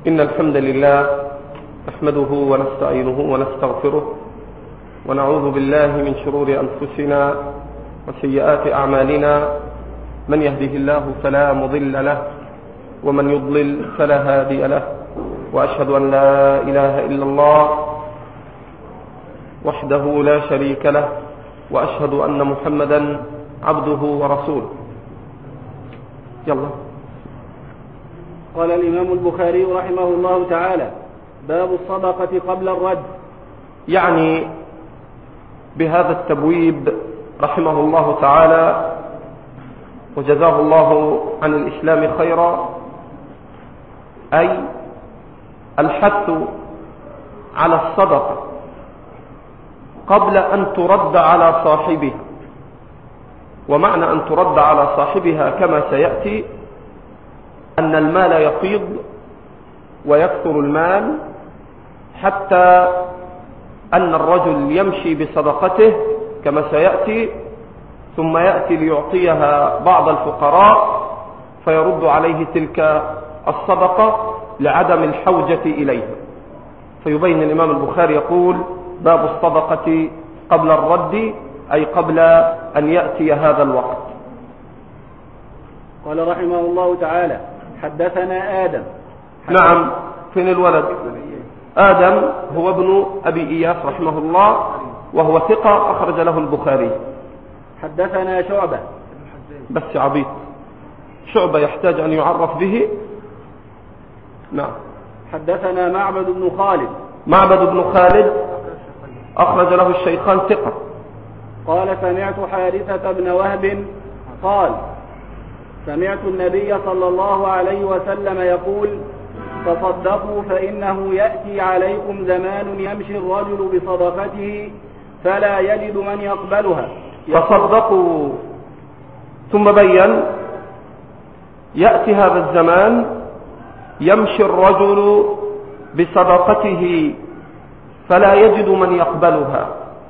إن الحمد لله نحمده ونستعينه ونستغفره ونعوذ بالله من شرور أنفسنا وسيئات أعمالنا. من يهده الله فلا مضل له ومن يضلل فلا هادي له، وأشهد أن لا إله إلا الله وحده لا شريك له، وأشهد أن محمدا عبده ورسوله. يلا. قال الإمام البخاري رحمه الله تعالى: باب الصدقة قبل الرد. يعني بهذا التبويب رحمه الله تعالى وجزاه الله عن الإسلام خيرا، أي الحث على الصدقة قبل أن ترد على صاحبها. ومعنى أن ترد على صاحبها كما سيأتي أن المال يفيض ويكثر المال حتى أن الرجل يمشي بصدقته كما سيأتي، ثم يأتي ليعطيها بعض الفقراء فيرد عليه تلك الصدقة لعدم الحوجة إليها. فيبين الإمام البخاري يقول: باب الصدقة قبل الرد، أي قبل أن يأتي هذا الوقت. قال رحمه الله تعالى: حدثنا آدم. نعم، فين الولد؟ آدم هو ابن أبي إياس رحمه الله، وهو ثقة أخرج له البخاري. حدثنا شعبة. بس عبيط، شعبة يحتاج أن يعرف به. نعم. حدثنا معبد بن خالد. معبد بن خالد أخرج له الشيخان، ثقة. قال: سمعت حارثة بن وهب قال: سمعت النبي صلى الله عليه وسلم يقول: تصدقوا فإنه يأتي عليكم زمان يمشي الرجل بصدقته فلا يجد من يقبلها. تصدقوا، ثم بين: يأتي هذا الزمان يمشي الرجل بصدقته فلا يجد من يقبلها.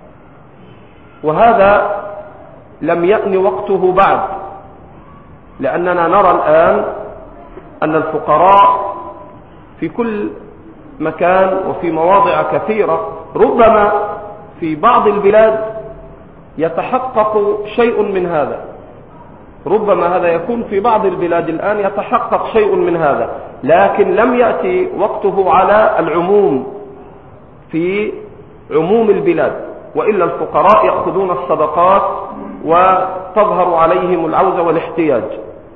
وهذا لم يأن وقته بعد، لأننا نرى الآن أن الفقراء في كل مكان وفي مواضع كثيرة، ربما في بعض البلاد يتحقق شيء من هذا، ربما هذا يكون في بعض البلاد الآن يتحقق شيء من هذا، لكن لم يأتي وقته على العموم في عموم البلاد، وإلا الفقراء يأخذون الصدقات وتظهر عليهم العوز والاحتياج.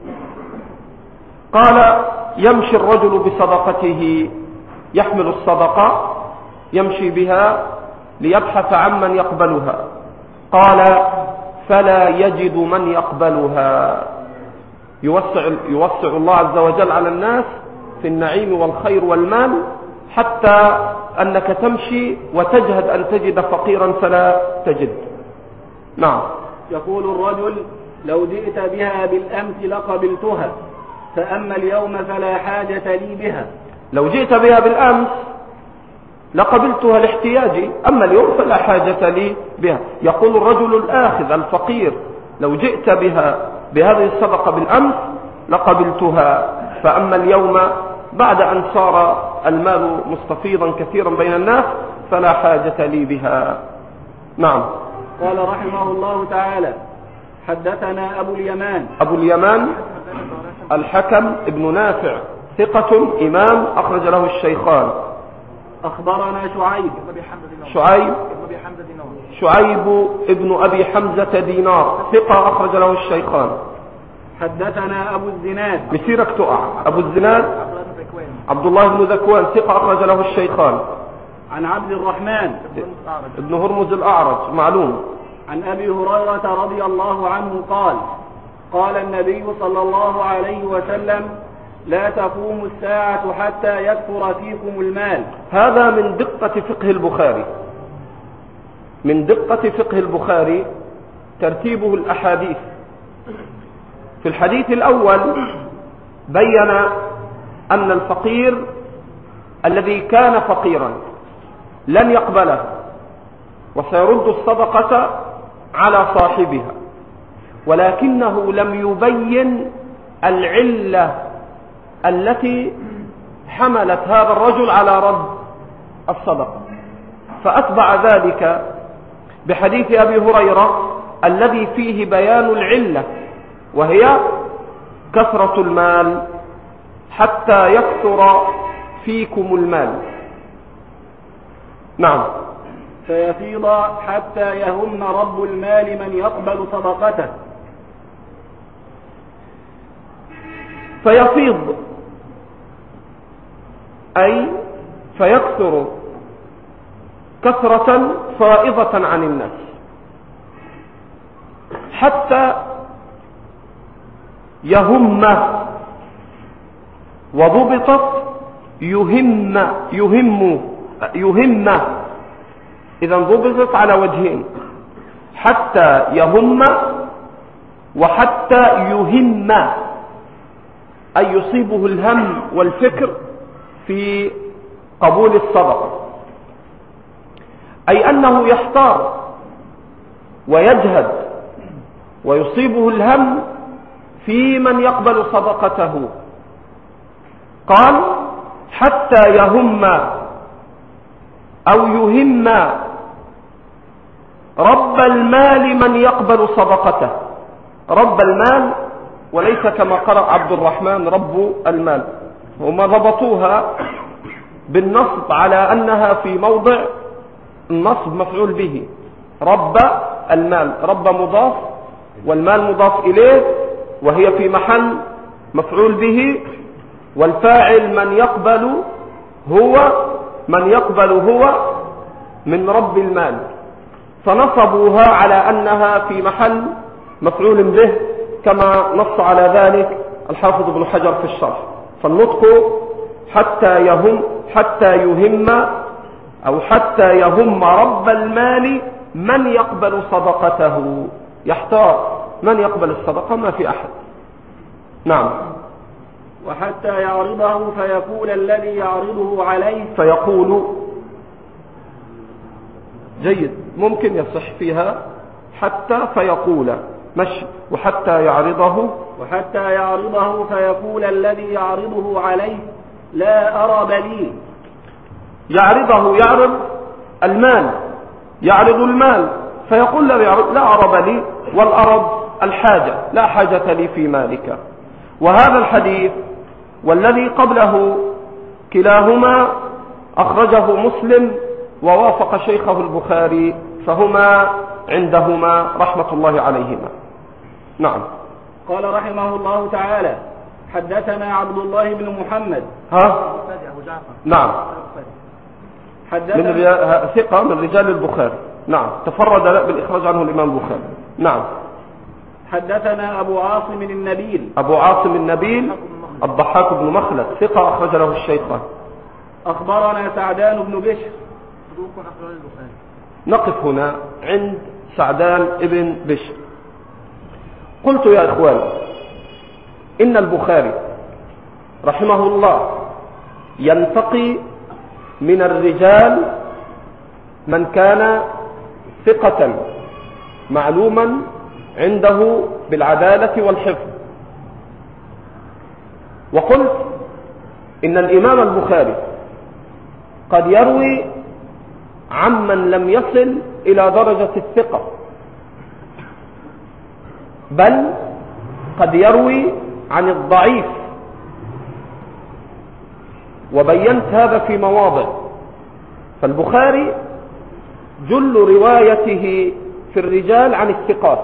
قال: يمشي الرجل بصدقته، يحمل الصدقة يمشي بها ليبحث عن من يقبلها. قال: فلا يجد من يقبلها. يوسع الله عز وجل على الناس في النعيم والخير والمال، حتى أنك تمشي وتجهد أن تجد فقيرا فلا تجد. نعم. يقول الرجل: لو جئت بها بالأمس لقبلتها، فأما اليوم فلا حاجة لي بها. لو جئت بها بالأمس لقبلتها لاحتياجي، أما اليوم فلا حاجة لي بها. يقول الرجل الآخذ الفقير: لو جئت بها بهذه الصدقة بالأمس لقبلتها، فأما اليوم بعد أن صار المال مستفيضا كثيرا بين الناس فلا حاجة لي بها. نعم. قال رحمه الله تعالى: حدثنا أبو اليمان. أبو اليمان الحكم ابن نافع، ثقة إمام أخرج له الشيخان. أخبرنا شعيب ابن أبي حمزة دينار، ثقة أخرج له الشيخان. حدثنا أبو الزناد. مسيرك تقع. أبو الزناد عبد الله بن ذكوان، ثقة أخرج له الشيخان. عن عبد الرحمن ابن هرمز الأعرج، معلوم. عن أبي هريرة رضي الله عنه قال: قال النبي صلى الله عليه وسلم: لا تقوم الساعة حتى يكثر فيكم المال. هذا من دقة فقه البخاري، من دقة فقه البخاري ترتيبه الأحاديث. في الحديث الأول بين أن الفقير الذي كان فقيرا لن يقبله، وسيرد الصدقة على صاحبها، ولكنه لم يبين العلة التي حملت هذا الرجل على رد الصدقة، فأتبع ذلك بحديث أبي هريرة الذي فيه بيان العلة، وهي كثرة المال حتى يكثر فيكم المال. نعم. فيفيض حتى يهم رب المال من يقبل صدقته. فيفيض أي فيكثر كثرة فائضة عن الناس حتى يهم، وضبطت يهم إذا ضبطت على وجهين، حتى يهم وحتى يهم، أي يصيبه الهم والفكر في قبول الصدقة، أي أنه يحتار ويجهد ويصيبه الهم في من يقبل صدقته. قال حتى يهم أو يهم رب المال من يقبل صدقته. رب المال وليس كما قرأ عبد الرحمن رب المال، وما ضبطوها بالنصب على أنها في موضع النصب مفعول به. رب المال، رب مضاف والمال مضاف إليه، وهي في محل مفعول به، والفاعل من يقبل هو من رب المال، فنصبوها على أنها في محل مفعول به كما نص على ذلك الحافظ ابن حجر في الشرح. فالنطق حتى يهم رب المال من يقبل صدقته. يحتار من يقبل الصدقة، ما في أحد. نعم. وحتى يعرضه فيقول الذي يعرضه عليه، فيقول جيد، ممكن يصح فيها حتى فيقول مشي، وحتى يعرضه فيقول الذي يعرضه عليه لا أرب لي. يعرض المال، يعرض المال، فيقول لا أرب لي، والأرب الحاجة، لا حاجة لي في مالك. وهذا الحديث والذي قبله كلاهما أخرجه مسلم ووافق شيخه البخاري، فهما عندهما رحمة الله عليهما. نعم. قال رحمه الله تعالى حدثنا عبد الله بن محمد. نعم. ثقة من رجال البخاري. نعم. تفرد بالإخراج عنه الإمام البخاري. نعم. حدثنا أبو عاصم النبيل الضحاك بن مخلد، ثقة أخرج له الشيخان. أخبرنا سعدان بن بشر. نقف هنا عند سعدان ابن بشر. قلت يا إخوان إن البخاري رحمه الله ينتقي من الرجال من كان ثقة معلوما عنده بالعدالة والحفظ. وقلت إن الإمام البخاري قد يروي عمن لم يصل إلى درجة الثقة، بل قد يروي عن الضعيف، وبينت هذا في مواضع. فالبخاري جل روايته في الرجال عن الثقات،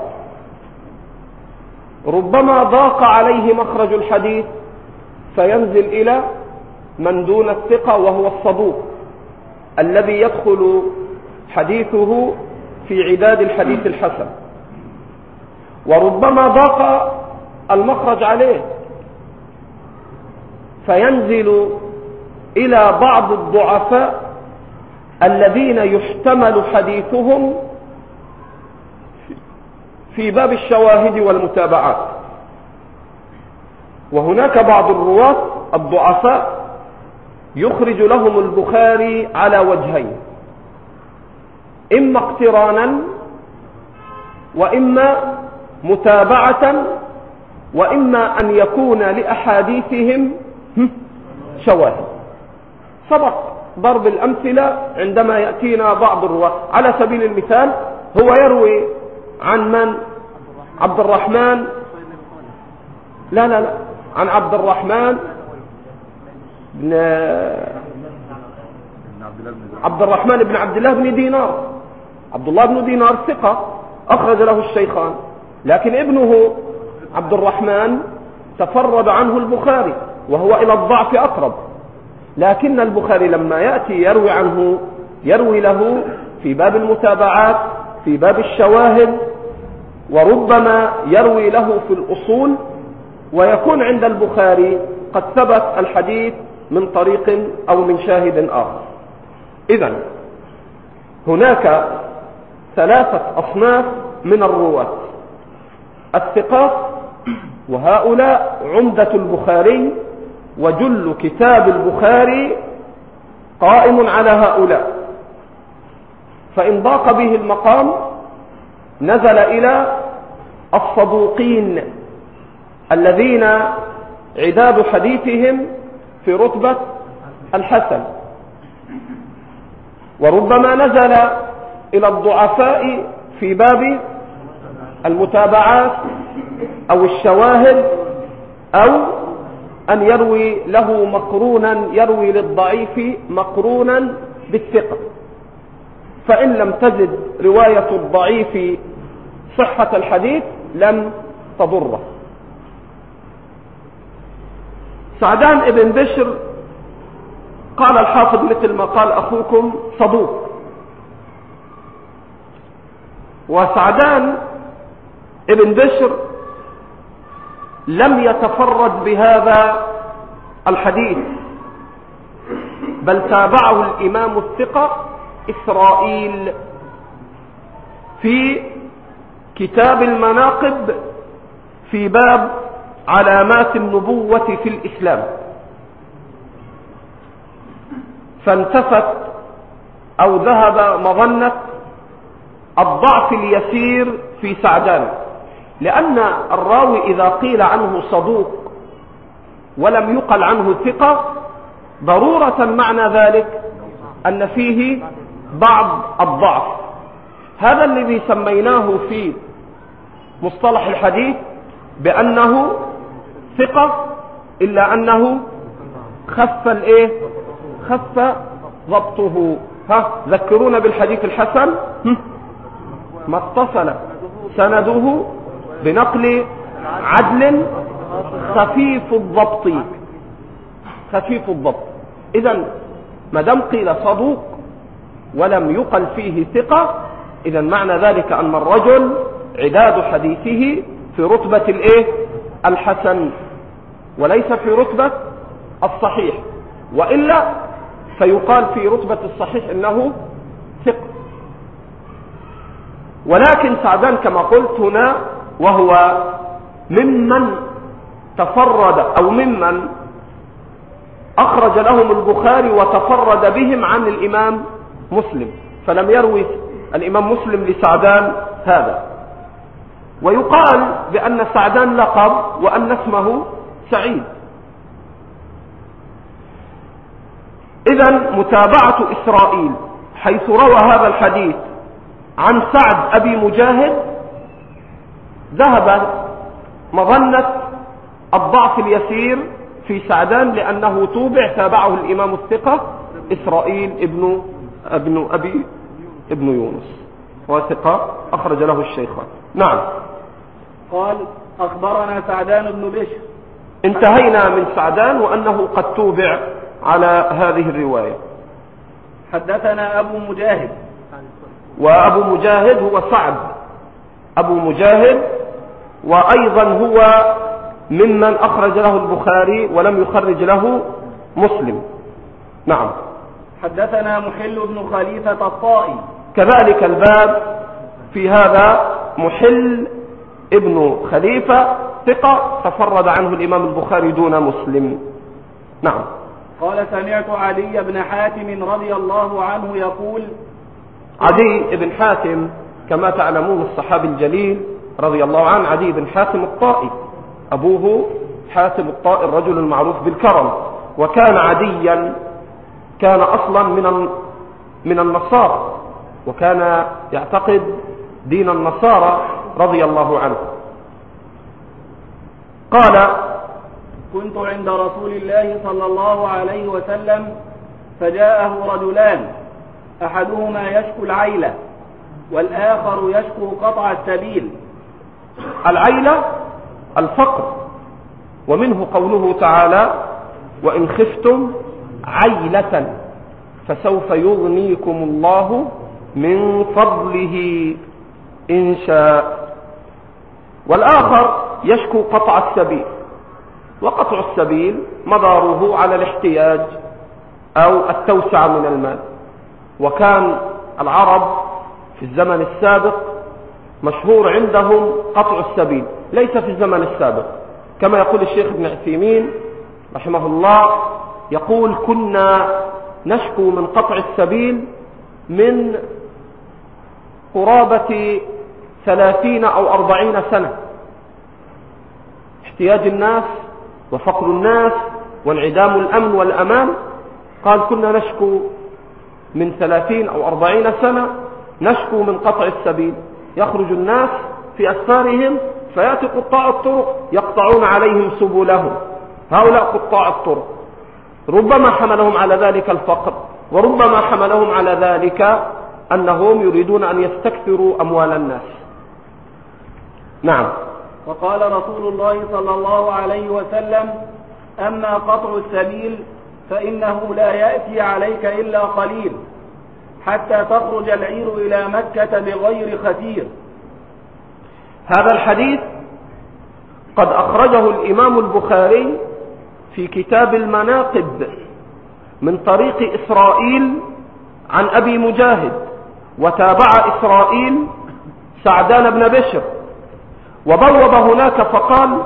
ربما ضاق عليه مخرج الحديث فينزل إلى من دون الثقة وهو الصدوق الذي يدخل حديثه في عداد الحديث الحسن، وربما ضاق المخرج عليه فينزل إلى بعض الضعفاء الذين يحتمل حديثهم في باب الشواهد والمتابعات. وهناك بعض الرواة الضعفاء يخرج لهم البخاري على وجهين، إما اقترانا وإما متابعة، وإما أن يكون لأحاديثهم شواهد. سبق ضرب الأمثلة عندما يأتينا بعض الرواة. على سبيل المثال هو يروي عن من؟ عبد الرحمن، لا عن عبد الرحمن بن عبد الله بن دينار. عبد الله بن دينار ثقة أخرج له الشيخان، لكن ابنه عبد الرحمن تفرد عنه البخاري وهو إلى الضعف أقرب، لكن البخاري لما يأتي يروي عنه يروي له في باب المتابعات، في باب الشواهد، وربما يروي له في الأصول، ويكون عند البخاري قد ثبت الحديث من طريق أو من شاهد آخر. إذن هناك ثلاثة أصناف من الرواة: الثقات، وهؤلاء عمدة البخاري، وجل كتاب البخاري قائم على هؤلاء. فإن ضاق به المقام نزل إلى الصدوقين الذين عداد حديثهم في رتبة الحسن، وربما نزل إلى الضعفاء في باب المتابعات أو الشواهد، أو أن يروي له مقرونا، يروي للضعيف مقرونا بالثقة. فإن لم تجد رواية الضعيف صحة الحديث لم تضره. سعدان ابن بشر قال الحافظ مثل ما قال أخوكم صدوق، وسعدان ابن بشر لم يتفرد بهذا الحديث، بل تابعه الإمام الثقة إسرائيل في كتاب المناقب في باب علامات النبوة في الإسلام، فانتفت أو ذهب مظنة الضعف اليسير في سعدان، لأن الراوي إذا قيل عنه صدوق ولم يقل عنه ثقة ضرورة معنى ذلك أن فيه بعض الضعف. هذا الذي سميناه في مصطلح الحديث بأنه ثقة، إلا أنه خف ضبطه. ذكرونا بالحديث الحسن: ما اتصل سنده بنقل عدل خفيف الضبط. إذن ما دام قيل صدوق ولم يقل فيه ثقة، إذن معنى ذلك أن الرجل عداد حديثه في رتبة الحسن وليس في رتبة الصحيح، وإلا فيقال في رتبة الصحيح إنه ثقة. ولكن سعدان كما قلت هنا وهو ممن تفرد أو ممن أخرج لهم البخاري وتفرد بهم عن الإمام مسلم، فلم يروي الإمام مسلم لسعدان هذا. ويقال بأن سعدان لقب وأن اسمه سعيد. إذن متابعة إسرائيل حيث روى هذا الحديث عن سعد أبي مجاهد ذهب مظنة الضعف اليسير في سعدان، لأنه تابعه الإمام الثقة إسرائيل ابن يونس، وثقة أخرج له الشيخان. نعم. قال: أخبرنا سعدان بن بشر. انتهينا من سعدان وأنه قد توبع على هذه الرواية. حدثنا أبو مجاهد. وأبو مجاهد هو سعد أبو مجاهد، وأيضا هو ممن أخرج له البخاري ولم يخرج له مسلم. نعم. حدثنا محل بن خليفة الطائي. كذلك الباب في هذا محل ابن خليفة ثقة تفرد عنه الإمام البخاري دون مسلم. نعم. قال: سمعت علي بن حاتم رضي الله عنه يقول. عدي بن حاتم كما تعلمون الصحابي الجليل رضي الله عنه، عدي بن حاتم الطائي، أبوه حاتم الطائي الرجل المعروف بالكرم، وكان عديا كان أصلا من النصارى، وكان يعتقد دين النصارى رضي الله عنه. قال: كنت عند رسول الله صلى الله عليه وسلم فجاءه رجلان، أحدهما يشكو العيلة والآخر يشكو قطع السبيل. العيلة الفقر، ومنه قوله تعالى: وإن خفتم عيلة فسوف يغنيكم الله من فضله إن شاء. والآخر يشكو قطع السبيل، وقطع السبيل مداره على الاحتياج أو التوسع من المال. وكان العرب في الزمن السابق مشهور عندهم قطع السبيل، ليس في الزمن السابق، كما يقول الشيخ ابن عثيمين رحمه الله، يقول: كنا نشكو من قطع السبيل من قرابة 30 أو 40 سنة، احتياج الناس وفقر الناس وانعدام الأمن والأمان. قال: كنا نشكو من 30 أو 40 سنة، نشكو من قطع السبيل. يخرج الناس في أسفارهم فيأتي قطاع الطرق يقطعون عليهم سبلهم. هؤلاء قطاع الطرق ربما حملهم على ذلك الفقر، وربما حملهم على ذلك أنهم يريدون أن يستكثروا أموال الناس. نعم. وقال رسول الله صلى الله عليه وسلم: أما قطع السبيل فإنه لا يأتي عليك إلا قليل، حتى تخرج العير إلى مكة بغير ختير. هذا الحديث قد أخرجه الإمام البخاري في كتاب المناقب من طريق إسرائيل عن أبي مجاهد، وتابع إسرائيل سعدان بن بشر، وبوب هناك فقال: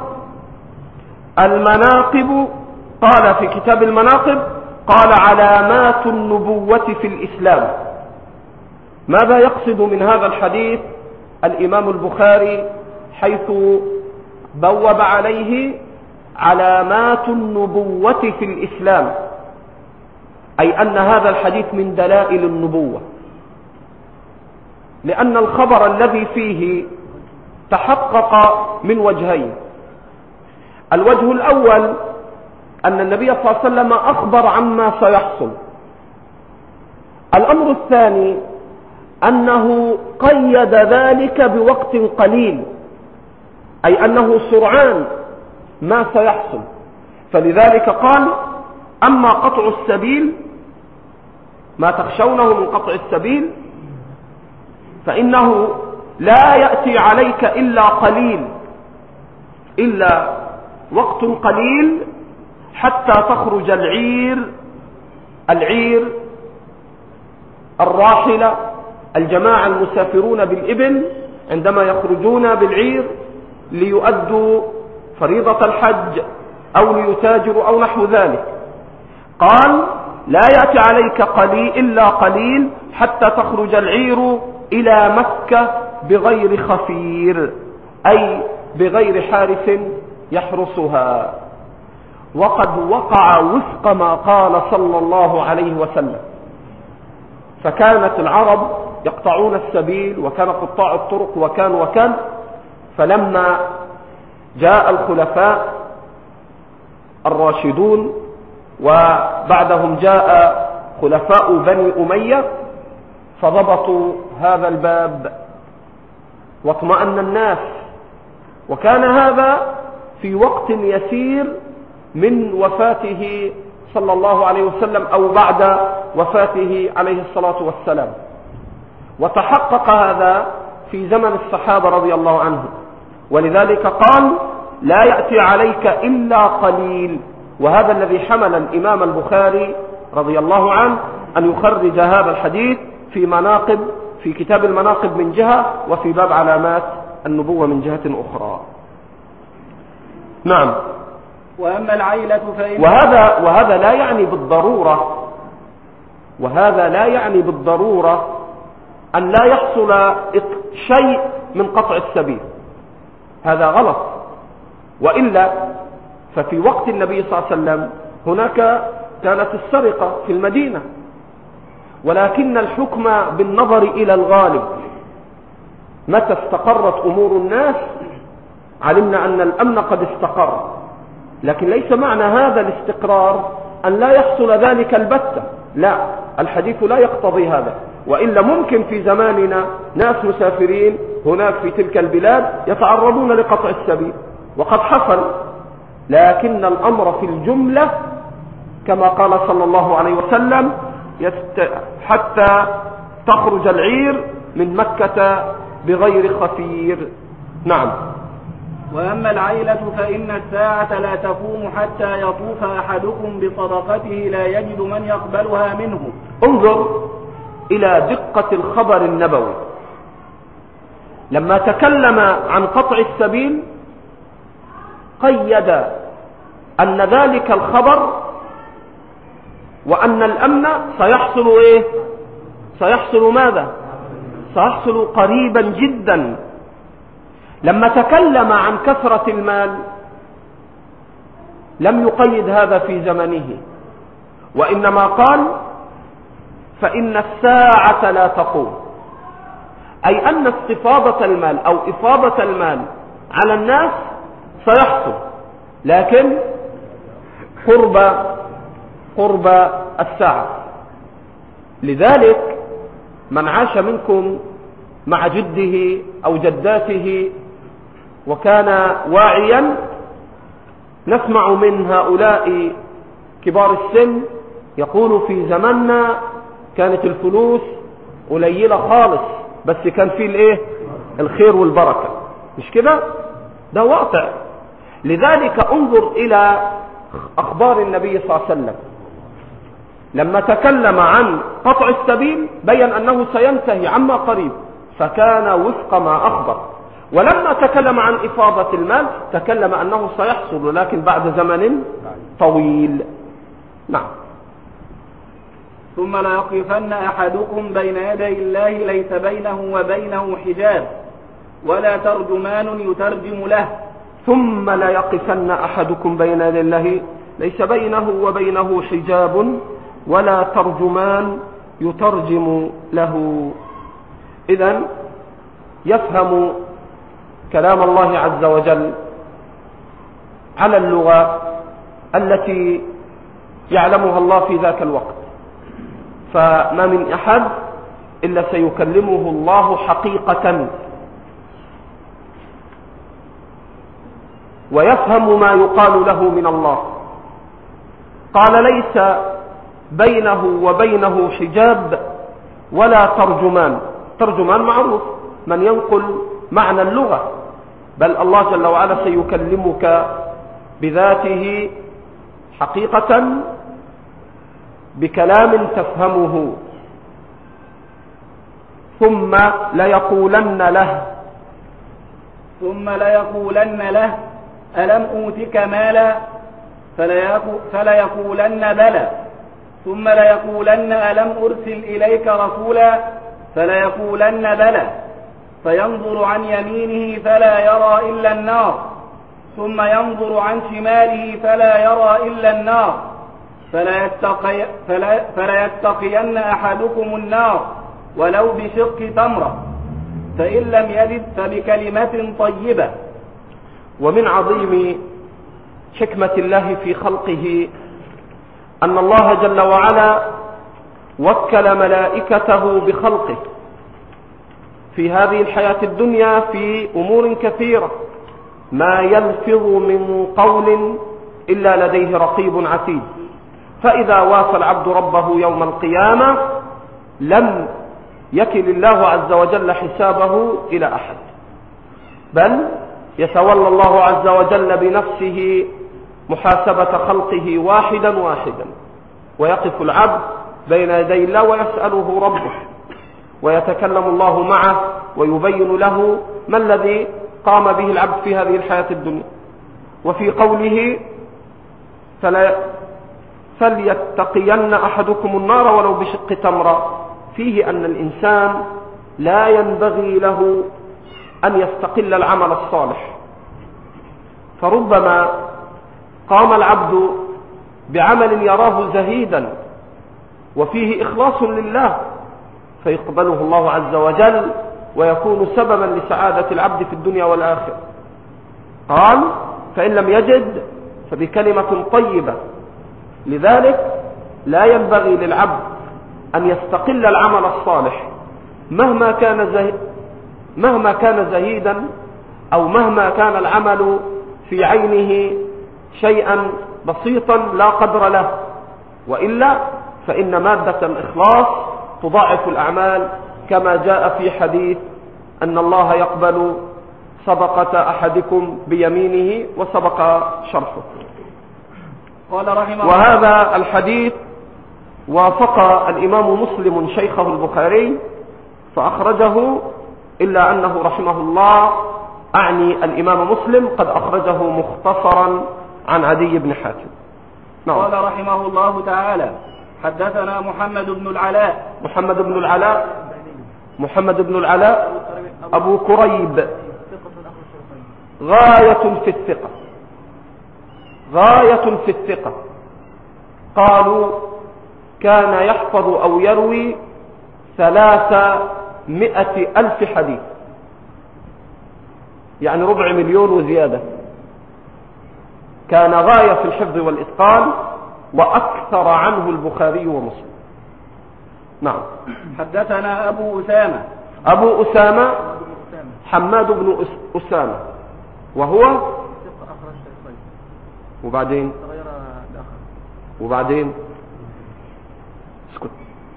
المناقب، قال في كتاب المناقب، قال: علامات النبوة في الإسلام. ماذا يقصد من هذا الحديث الإمام البخاري حيث بوب عليه علامات النبوة في الإسلام؟ أي أن هذا الحديث من دلائل النبوة، لأن الخبر الذي فيه تحقق من وجهين. الوجه الأول أن النبي صلى الله عليه وسلم أخبر عما سيحصل. الأمر الثاني أنه قيد ذلك بوقت قليل، أي أنه سرعان ما سيحصل. فلذلك قال: أما قطع السبيل، ما تخشونه من قطع السبيل، فإنه لا يأتي عليك إلا قليل، إلا وقت قليل، حتى تخرج العير الراحلة، الجماعة المسافرون بالإبل عندما يخرجون بالعير ليؤدوا فريضة الحج أو ليتاجروا أو نحو ذلك. قال: لا يأتي عليك إلا قليل حتى تخرج العير إلى مكة بغير خفير، أي بغير حارس يحرسها. وقد وقع وفق ما قال صلى الله عليه وسلم، فكانت العرب يقطعون السبيل، وكان قطاع الطرق، وكان فلما جاء الخلفاء الراشدون وبعدهم جاء خلفاء بني أمية فضبطوا هذا الباب واطمأن الناس. وكان هذا في وقت يسير من وفاته صلى الله عليه وسلم أو بعد وفاته عليه الصلاة والسلام، وتحقق هذا في زمن الصحابة رضي الله عنهم. ولذلك قال: لا يأتي عليك إلا قليل. وهذا الذي حمل الإمام البخاري رضي الله عنه أن يخرج هذا الحديث في كتاب المناقب من جهة، وفي باب علامات النبوة من جهة أخرى. نعم. وأما العيلة فإن وهذا لا يعني بالضرورة أن لا يحصل شيء من قطع السبيل، هذا غلط. وإلا ففي وقت النبي صلى الله عليه وسلم هناك كانت السرقة في المدينة، ولكن الحكم بالنظر إلى الغالب. متى استقرت أمور الناس علمنا أن الأمن قد استقر، لكن ليس معنى هذا الاستقرار أن لا يحصل ذلك البتة، لا، الحديث لا يقتضي هذا، وإلا ممكن في زماننا ناس مسافرين هناك في تلك البلاد يتعرضون لقطع السبيل، وقد حصل، لكن الأمر في الجملة كما قال صلى الله عليه وسلم حتى تخرج العير من مكة بغير خفير. نعم. وأما العيلة فإن الساعة لا تقوم حتى يطوف أحدكم بصدقته لا يجد من يقبلها منه. انظر إلى دقة الخبر النبوي، لما تكلم عن قطع السبيل قيد أن ذلك الخبر وأن الأمن سيحصل إيه؟ سيحصل ماذا؟ سيحصل قريبا جدا. لما تكلم عن كثرة المال لم يقيد هذا في زمنه، وإنما قال فإن الساعة لا تقوم، أي أن استفاضة المال أو إفاضة المال على الناس سيحصل، لكن قرب الساعة. لذلك من عاش منكم مع جده أو جداته وكان واعيا، نسمع من هؤلاء كبار السن يقول في زماننا كانت الفلوس قليلة خالص، بس كان فيه الايه؟ الخير والبركة، مش كده؟ ده واقع. لذلك انظر الى اخبار النبي صلى الله عليه وسلم، لما تكلم عن قطع السبيل بين انه سينتهي عما قريب، فكان وفق ما اخبر. ولما تكلم عن افاضة المال تكلم انه سيحصل، لكن بعد زمن طويل. نعم. ثم ليقفن أحدكم بين يدي الله ليس بينه وبينه حجاب ولا ترجمان يترجم له. ثم ليقفن أحدكم بين يدي الله ليس بينه وبينه حجاب ولا ترجمان يترجم له. إذن يفهم كلام الله عز وجل على اللغة التي يعلمها الله في ذاك الوقت، فما من أحد إلا سيكلمه الله حقيقة، ويفهم ما يقال له من الله. قال ليس بينه وبينه حجاب ولا ترجمان. ترجمان معروف، من ينقل معنى اللغة، بل الله جل وعلا سيكلمك بذاته حقيقة بكلام تفهمه. ثم ليقولن له ألم أوتك مالا فليقولن بلى. ثم ليقولن ألم أرسل إليك رسولا فليقولن بلى. فينظر عن يمينه فلا يرى إلا النار، ثم ينظر عن شماله فلا يرى إلا النار، فلا يتقين أحدكم النار ولو بشق تمرة، فإن لم يجد فبكلمة طيبة. ومن عظيم حكمة الله في خلقه أن الله جل وعلا وكل ملائكته بخلقه في هذه الحياة الدنيا في أمور كثيرة، ما يلفظ من قول إلا لديه رقيب عتيد. فإذا وافى العبد ربه يوم القيامة لم يكل الله عز وجل حسابه إلى أحد، بل يتولى الله عز وجل بنفسه محاسبة خلقه واحدا واحدا، ويقف العبد بين يدي الله ويسأله ربه، ويتكلم الله معه ويبين له ما الذي قام به العبد في هذه الحياة الدنيا. وفي قوله فليتقين أحدكم النار ولو بشق تمرة، فيه أن الإنسان لا ينبغي له أن يستقل العمل الصالح، فربما قام العبد بعمل يراه زهيدا وفيه إخلاص لله فيقبله الله عز وجل ويكون سببا لسعادة العبد في الدنيا والآخرة. قال فإن لم يجد فبكلمة طيبة. لذلك لا ينبغي للعبد أن يستقل العمل الصالح مهما كان زهيدا أو مهما كان العمل في عينه شيئا بسيطا لا قدر له، وإلا فإن مادة الإخلاص تضاعف الأعمال، كما جاء في حديث أن الله يقبل صدقة أحدكم بيمينه وسبق شرحه. قال رحمه وهذا الحديث وافق الإمام مسلم شيخه البخاري فأخرجه، إلا أنه رحمه الله أعني الإمام مسلم قد أخرجه مختصرا عن عدي بن حاتم. نعم. قال رحمه الله تعالى حدثنا محمد بن العلاء أبو كريب غاية في الثقة. قالوا كان يحفظ أو يروي 300,000 حديث، يعني 250,000 وزيادة. كان غاية في الحفظ والإتقان، وأكثر عنه البخاري ومسلم. نعم. حدثنا أبو أسامة حماد بن أسامة، وهو وبعدين اسكت،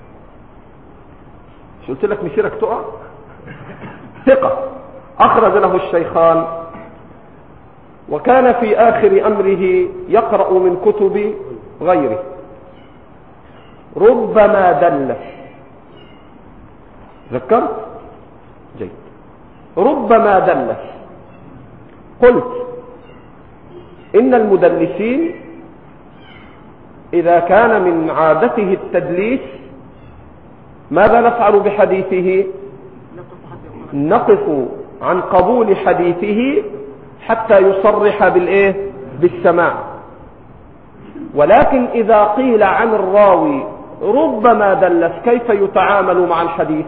شو قلت لك مسيرك تقع. ثقة أخرج له الشيخان، وكان في آخر أمره يقرأ من كتب غيره. ربما دلس، ذكرت جيد، ربما دلس. قلت إن المدلسين إذا كان من عادته التدليس ماذا نفعل بحديثه؟ نقف عن قبول حديثه حتى يصرح بالسماع. ولكن إذا قيل عن الراوي ربما دلس كيف يتعامل مع الحديث؟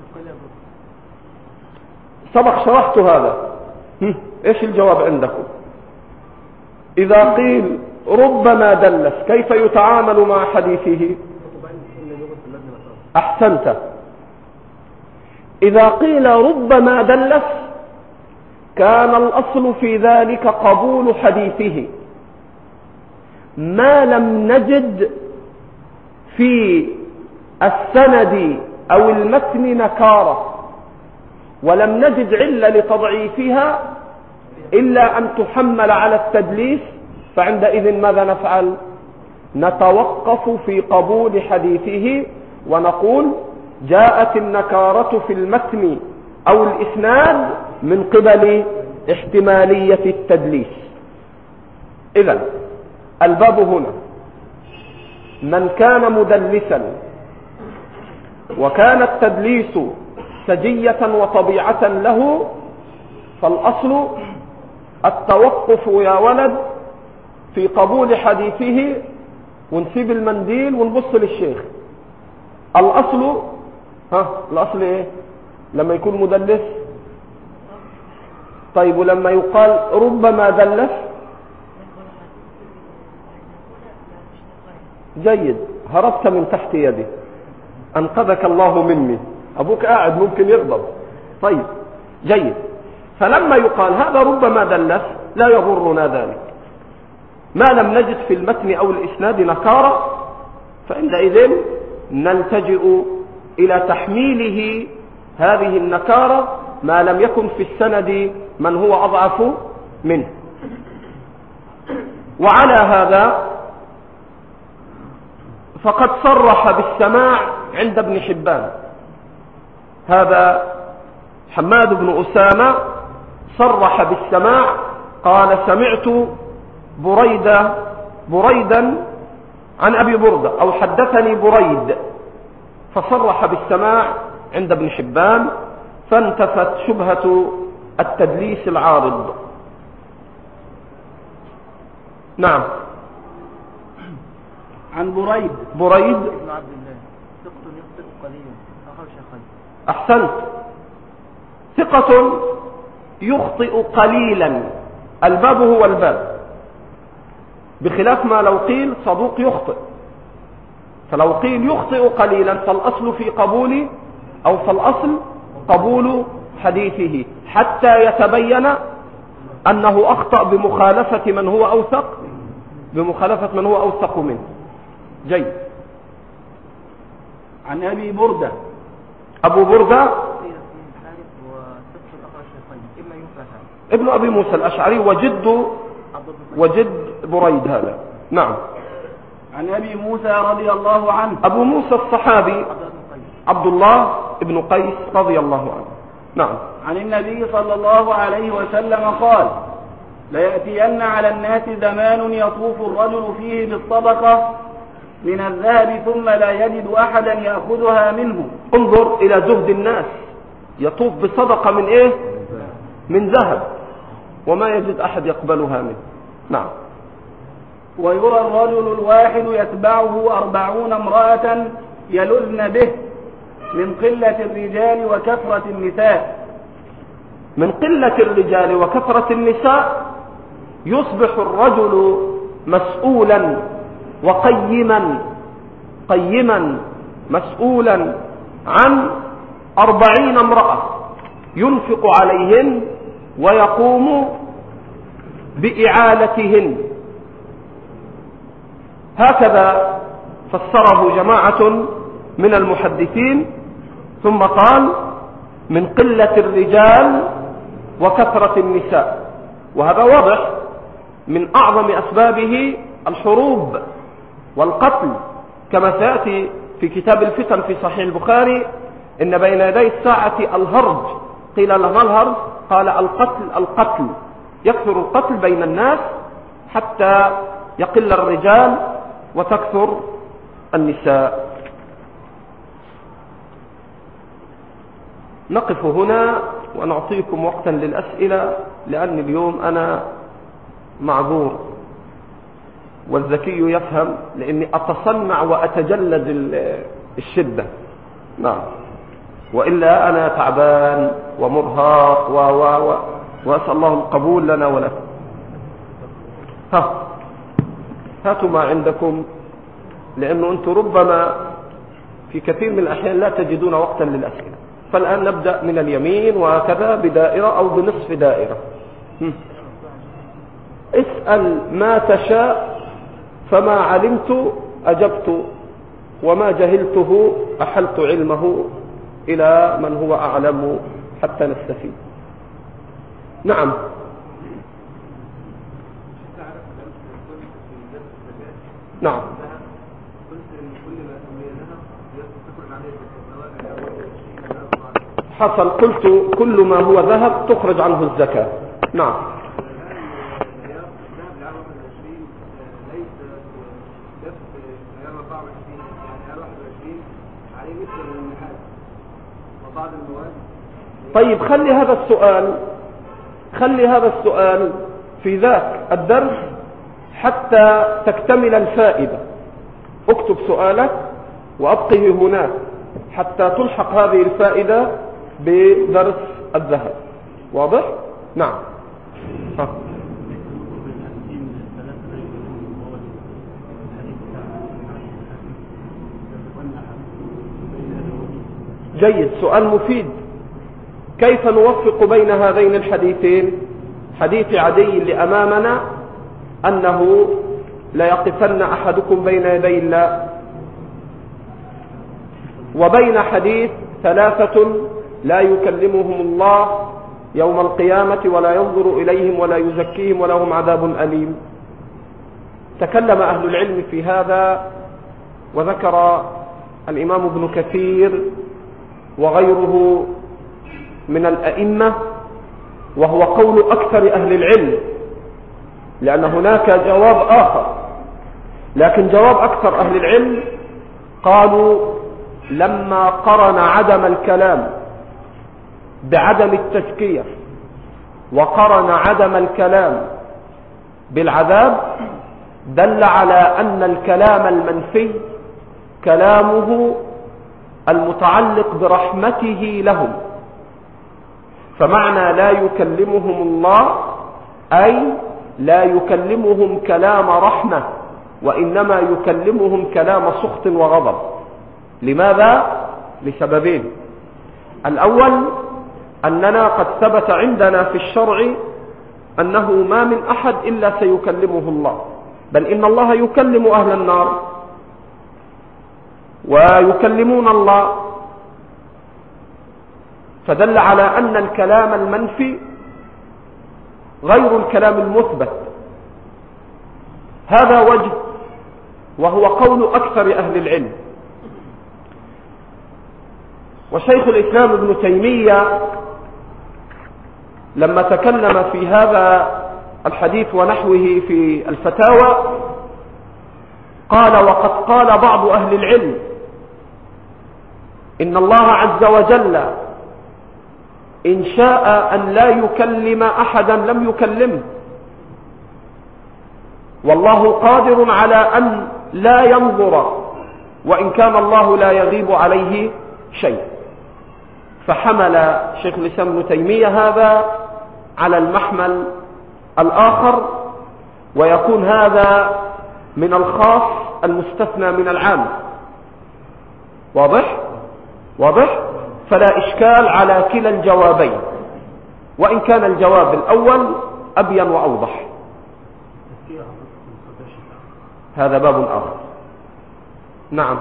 سبق شرحت هذا. ايش الجواب عندكم؟ إذا قيل ربما دلس كيف يتعامل مع حديثه؟ أحسنت. إذا قيل ربما دلس كان الأصل في ذلك قبول حديثه، ما لم نجد في السند أو المتن نكارة، ولم نجد علة لتضعيفها إلا أن تحمل على التدليس، فعندئذ ماذا نفعل؟ نتوقف في قبول حديثه ونقول جاءت النكارة في المتن أو الإسناد من قبل احتمالية التدليس. إذن الباب هنا من كان مدلسا وكان التدليس سجية وطبيعة له، فالأصل التوقف يا ولد في قبول حديثه، ونسيب المنديل ونبص للشيخ. الأصل الأصل إيه؟ لما يكون مدلس. طيب ولما يقال ربما دلس؟ جيد، هربت من تحت يدي، أنقذك الله مني. أبوك قاعد ممكن يغضب. طيب جيد. فلما يقال هذا ربما دلس لا يضرنا ذلك، ما لم نجد في المتن أو الإسناد نكارة، فعندئذ نلتجئ إلى تحميله هذه النكارة ما لم يكن في السند من هو أضعف منه. وعلى هذا فقد صرح بالسماع عند ابن حبان. هذا حماد بن أسامة صرح بالسماع، قال سمعت بريدا عن أبي بردة، أو حدثني بريد، فصرح بالسماع عند ابن حبان، فانتفت شبهة التدليس العارض. نعم. عن بريد بن عبد الله ثقة يخطئ قليلا أخرج شيخين. أحسنت. ثقة يخطئ قليلا، الباب هو الباب، بخلاف ما لو قيل صدوق يخطئ. فلو قيل يخطئ قليلا فالأصل في قبول أو فالأصل قبول حديثه حتى يتبين أنه أخطأ بمخالفة من هو أوثق منه. جيد. عن أبي بردة أبو بردة ابن أبي موسى الأشعري وجد بريد هذا. نعم. عن أبي موسى رضي الله عنه. أبو موسى الصحابي عبد الله بن قيس رضي الله عنه. نعم. عن النبي صلى الله عليه وسلم قال: ليأتين على الناس زمان يطوف الرجل فيه بالصدقة من الذهب ثم لا يجد أحدا يأخذها منه. انظر إلى زهد الناس، يطوف بصدقة من إيه؟ من ذهب، وما يجد أحد يقبلها منه. نعم. ويرى الرجل الواحد يتبعه 40 امرأة يلذن به من قلة الرجال وكثرة النساء. من قلة الرجال وكثرة النساء يصبح الرجل مسؤولا قيما مسؤولا عن 40 امرأة ينفق عليهن ويقوم بإعالتهن. هكذا فسره جماعة من المحدثين، ثم قال: من قلة الرجال وكثرة النساء. وهذا واضح من أعظم أسبابه الحروب والقتل، كما سيأتي في كتاب الفتن في صحيح البخاري: إن بين يدي الساعة الهرج. قيل له: ما الهرج؟ قال: القتل، يكثر القتل بين الناس حتى يقل الرجال وتكثر النساء. نقف هنا ونعطيكم وقتا للأسئلة، لأن اليوم أنا معذور والذكي يفهم، لأني أتصنع وأتجلد الشدة. نعم. وإلا أنا تعبان ومرهق وأسأل الله القبول لنا ولكم. هاتوا ما عندكم، لأنه أنتم ربما في كثير من الأحيان لا تجدون وقتا للأسئلة. فالآن نبدأ من اليمين وهكذا بدائرة أو بنصف دائرة. اسأل ما تشاء، فما علمت أجبت، وما جهلته أحلت علمه إلى من هو أعلم حتى نستفيد. نعم. نعم. حصل. قلت كل ما هو ذهب تخرج عنه الزكاة. نعم. طيب خلي هذا السؤال في ذاك الدرس حتى تكتمل الفائدة. اكتب سؤالك وأبقه هناك حتى تلحق هذه الفائدة بدرس الذهب. واضح؟ نعم. جيد، سؤال مفيد. كيف نوفق بين هذين الحديثين؟ حديث عدي اللي أمامنا أنه لا يقفن أحدكم بين يدي الله، وبين حديث 3 لا يكلمهم الله يوم القيامة ولا ينظر إليهم ولا يزكيهم ولهم عذاب أليم. تكلم أهل العلم في هذا، وذكر الإمام ابن كثير وغيره من الأئمة، وهو قول أكثر أهل العلم، لأن هناك جواب آخر، لكن جواب أكثر أهل العلم قالوا: لما قرن عدم الكلام بعدم التزكية وقرن عدم الكلام بالعذاب، دل على أن الكلام المنفي كلامه المتعلق برحمته لهم. فمعنى لا يكلمهم الله أي لا يكلمهم كلام رحمة، وإنما يكلمهم كلام سخط وغضب. لماذا؟ لسببين. الأول أننا قد ثبت عندنا في الشرع أنه ما من أحد إلا سيكلمه الله، بل إن الله يكلم أهل النار ويكلمون الله، فدل على أن الكلام المنفي غير الكلام المثبت. هذا وجه، وهو قول أكثر أهل العلم. وشيخ الإسلام ابن تيمية لما تكلم في هذا الحديث ونحوه في الفتاوى قال: وقد قال بعض أهل العلم إن الله عز وجل إن شاء أن لا يكلم أحدا لم يكلمه، والله قادر على أن لا ينظر، وإن كان الله لا يغيب عليه شيء. فحمل شيخ الإسلام ابن تيمية هذا على المحمل الآخر، ويكون هذا من الخاص المستثنى من العام. واضح؟ واضح؟ فلا إشكال على كلا الجوابين، وإن كان الجواب الأول أبين وأوضح. هذا باب آخر. نعم.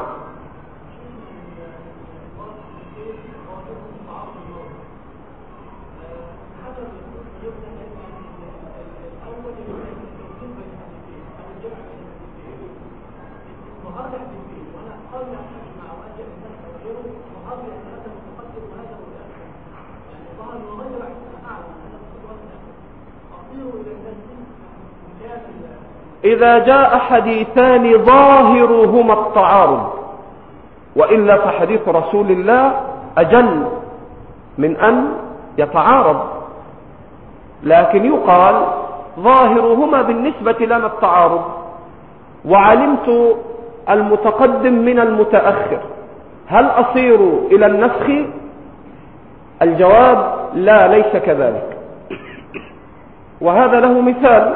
إذا جاء حديثان ظاهرهما التعارض، وإلا فحديث رسول الله أجل من أن يتعارض، لكن يقال ظاهرهما بالنسبة لنا التعارض، وعلمت المتقدم من المتأخر، هل أصير إلى النسخ؟ الجواب لا، ليس كذلك. وهذا له مثال.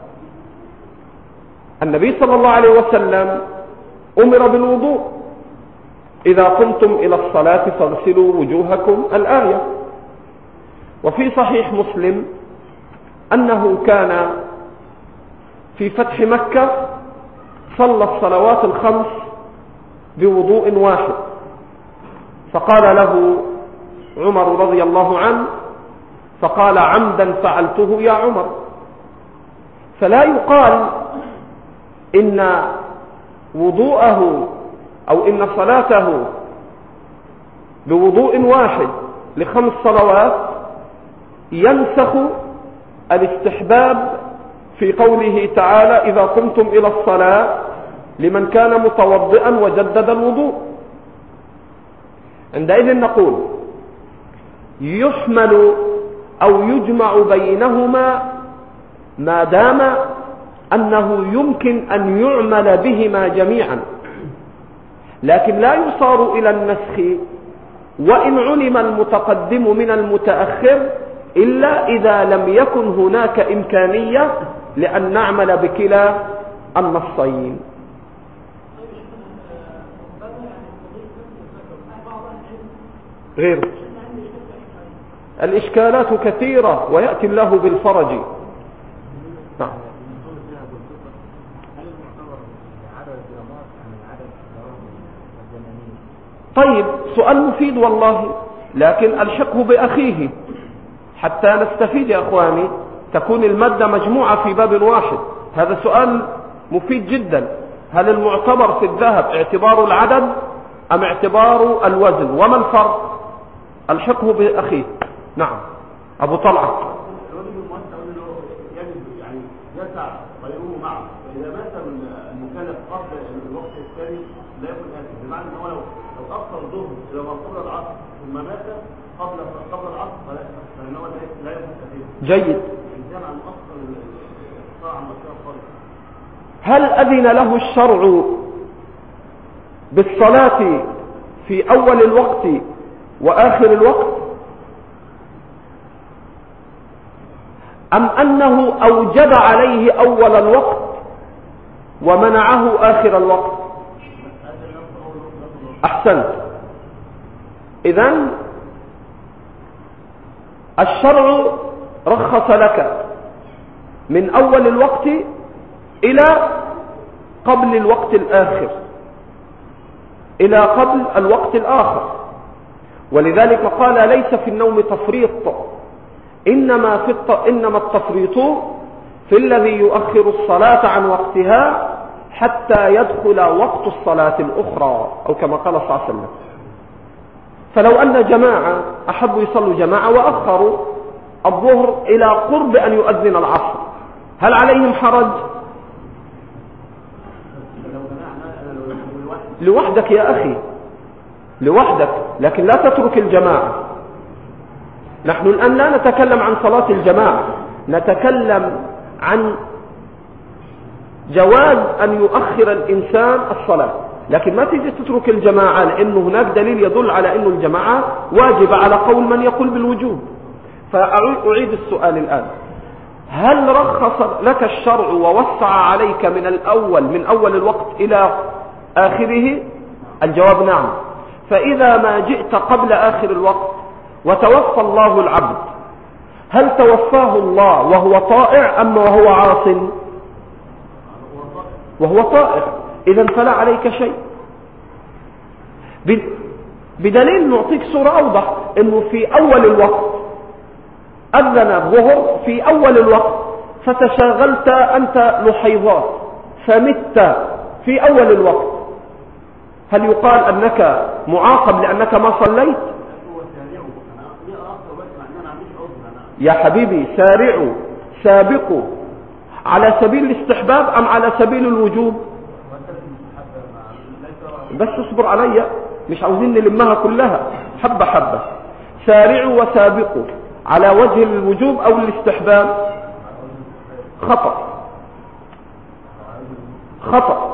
النبي صلى الله عليه وسلم أمر بالوضوء: إذا قمتم إلى الصلاة فاغسلوا وجوهكم، الآية. وفي صحيح مسلم أنه كان في فتح مكة صلى الصلوات الخمس بوضوء واحد، فقال له عمر رضي الله عنه، فقال: عمدا فعلته يا عمر. فلا يقال إن وضوءه أو إن صلاته بوضوء واحد لخمس صلوات ينسخ الاستحباب في قوله تعالى: إذا قمتم إلى الصلاة، لمن كان متوضئا وجدد الوضوء. عندئذ نقول يحمل أو يجمع بينهما ما دام أنه يمكن أن يعمل بهما جميعا، لكن لا يصار إلى النسخ وإن علم المتقدم من المتأخر، إلا إذا لم يكن هناك إمكانية لأن نعمل بكلا النصين. غير الإشكالات كثيرة ويأتي الله بالفرج. نعم. طيب، سؤال مفيد والله، لكن ألحقه بأخيه حتى نستفيد يا أخواني، تكون المادة مجموعة في باب واحد. هذا سؤال مفيد جدا. هل المعتبر في الذهب اعتبار العدد أم اعتبار الوزن؟ وما الفرق؟ ألحقه بأخيه. نعم. أبو طلعة. يعني يسع غيره معه، فإذا مات المكلف قبل الوقت الثاني لا يكون آثم، بمعنى أنه لو أخر الظهر إلى قبل العصر ثم مات قبل العصر فإنه لا يكون آثم. جيد. الإنسان عن أصل الإقطاع عن مشروع خالص. هل أذن له الشرع بالصلاة في أول الوقت وآخر الوقت، أم أنه أوجب عليه أول الوقت ومنعه آخر الوقت؟ أحسنت. إذن الشرع رخص لك من أول الوقت إلى قبل الوقت الآخر، إلى قبل الوقت الآخر. ولذلك قال ليس في النوم تفريط، إنما التفريط في الذي يؤخر الصلاة عن وقتها حتى يدخل وقت الصلاة الأخرى، أو كما قال صلى الله عليه وسلم. فلو أن جماعة أحبوا يصلوا جماعة وأخروا الظهر إلى قرب أن يؤذن العصر، هل عليهم حرج؟ لوحدك يا أخي، لوحدك، لكن لا تترك الجماعة. نحن الآن لا نتكلم عن صلاة الجماعة، نتكلم عن جواز أن يؤخر الإنسان الصلاة، لكن ما تيجي تترك الجماعة، لأنه هناك دليل يدل على أن الجماعة واجب على قول من يقول بالوجوب. فأعيد السؤال الآن، هل رخص لك الشرع ووسع عليك من أول الوقت إلى آخره؟ الجواب نعم. فإذا ما جئت قبل آخر الوقت وتوفى الله العبد، هل توفاه الله وهو طائع أم وهو عاص؟ وهو طائع، إذن فلا عليك شيء. بدليل نعطيك صورة أوضح، أنه في أول الوقت أذن الظهر في أول الوقت، فتشاغلت أنت لحيضات فمت في أول الوقت، هل يقال أنك معاقب لأنك ما صليت؟ يا حبيبي سارعوا سابقوا، على سبيل الاستحباب أم على سبيل الوجوب؟ بس اصبر علي، مش عاوزين نلمها كلها، حبة حبة. سارعوا وسابقوا على وجه الوجوب أو الاستحباب؟ خطأ، خطأ،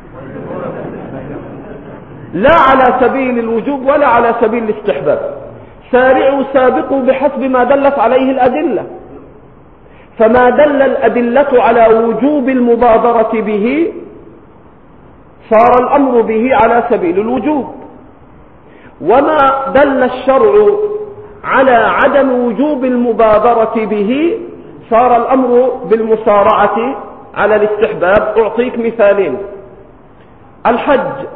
لا على سبيل الوجوب ولا على سبيل الاستحباب. سارعوا سابقوا بحسب ما دلت عليه الأدلة، فما دل الأدلة على وجوب المبادرة به صار الأمر به على سبيل الوجوب، وما دل الشرع على عدم وجوب المبادرة به صار الأمر بالمسارعة على الاستحباب. أعطيك مثالين. الحج،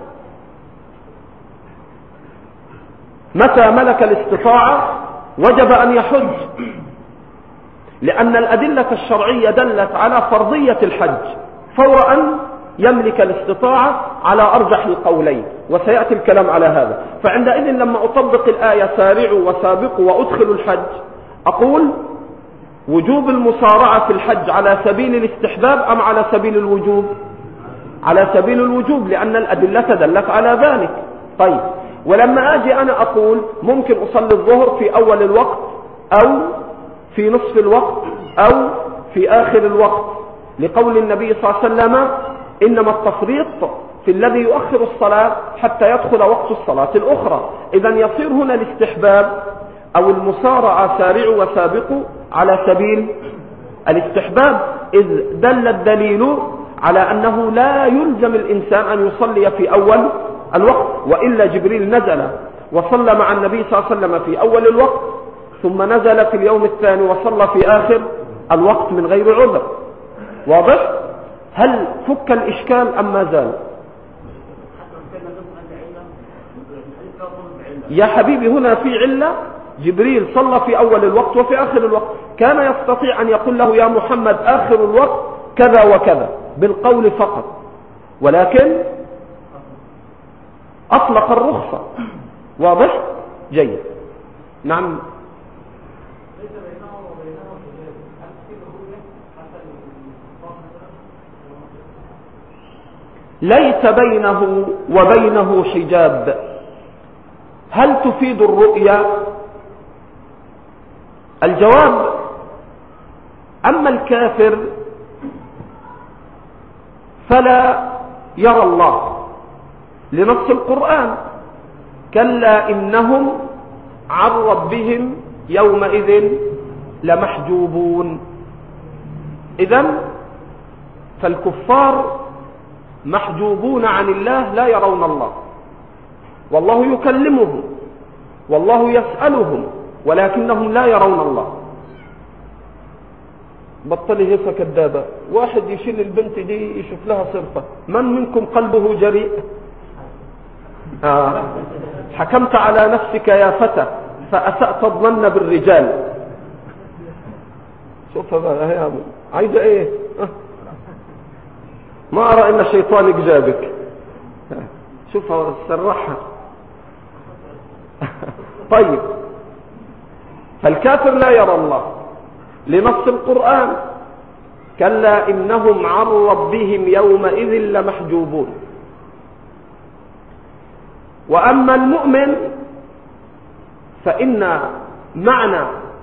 متى ملك الاستطاعة وجب أن يحج، لأن الأدلة الشرعية دلت على فرضية الحج فور أن يملك الاستطاعة على أرجح القولين، وسيأتي الكلام على هذا. فعندئذ لما أطبق الآية سارعوا وسابقوا وأدخلوا الحج، أقول وجوب المسارعة في الحج على سبيل الاستحباب أم على سبيل الوجوب؟ على سبيل الوجوب، لأن الأدلة دلت على ذلك. طيب، ولما أجي أنا أقول ممكن أصلي الظهر في أول الوقت أو في نصف الوقت أو في آخر الوقت، لقول النبي صلى الله عليه وسلم إنما التفريط في الذي يؤخر الصلاة حتى يدخل وقت الصلاة الأخرى. إذن يصير هنا الاستحباب أو المسارعة سارعوا وسابقوا على سبيل الاستحباب، إذ دل الدليل على أنه لا يلزم الإنسان أن يصلي في أول الوقت، وإلا جبريل نزل وصلى مع النبي صلى الله عليه وسلم في أول الوقت، ثم نزل في اليوم الثاني وصلى في آخر الوقت من غير عذر. واضح؟ هل فك الإشكال أم ما زال؟ يا حبيبي هنا في علة، جبريل صلى في أول الوقت وفي آخر الوقت، كان يستطيع أن يقول له يا محمد آخر الوقت كذا وكذا بالقول فقط، ولكن أطلق الرخصة. واضح؟ جيد. نعم. ليس بينه وبينه حجاب. هل تفيد الرؤيا؟ الجواب: أما الكافر فلا يرى الله لنص القرآن: كلا إنهم عن ربهم يومئذ لمحجوبون. إذن فالكفار محجوبون عن الله، لا يرون الله، والله يكلمهم والله يسألهم ولكنهم لا يرون الله. بطلي هيفا كذابة. واحد يشيل البنت دي يشوف لها صرفة. من منكم قلبه جريء؟ حكمت على نفسك يا فتى فأسأت الظن بالرجال. شوفها بقى، هي عايزة ايه؟ ما أرى إن شيطانك جابك. شوفها سرحها. طيب، فالكافر لا يرى الله لنص القرآن: كلا إنهم عن ربهم يومئذ لمحجوبون. وأما المؤمن فإن معنى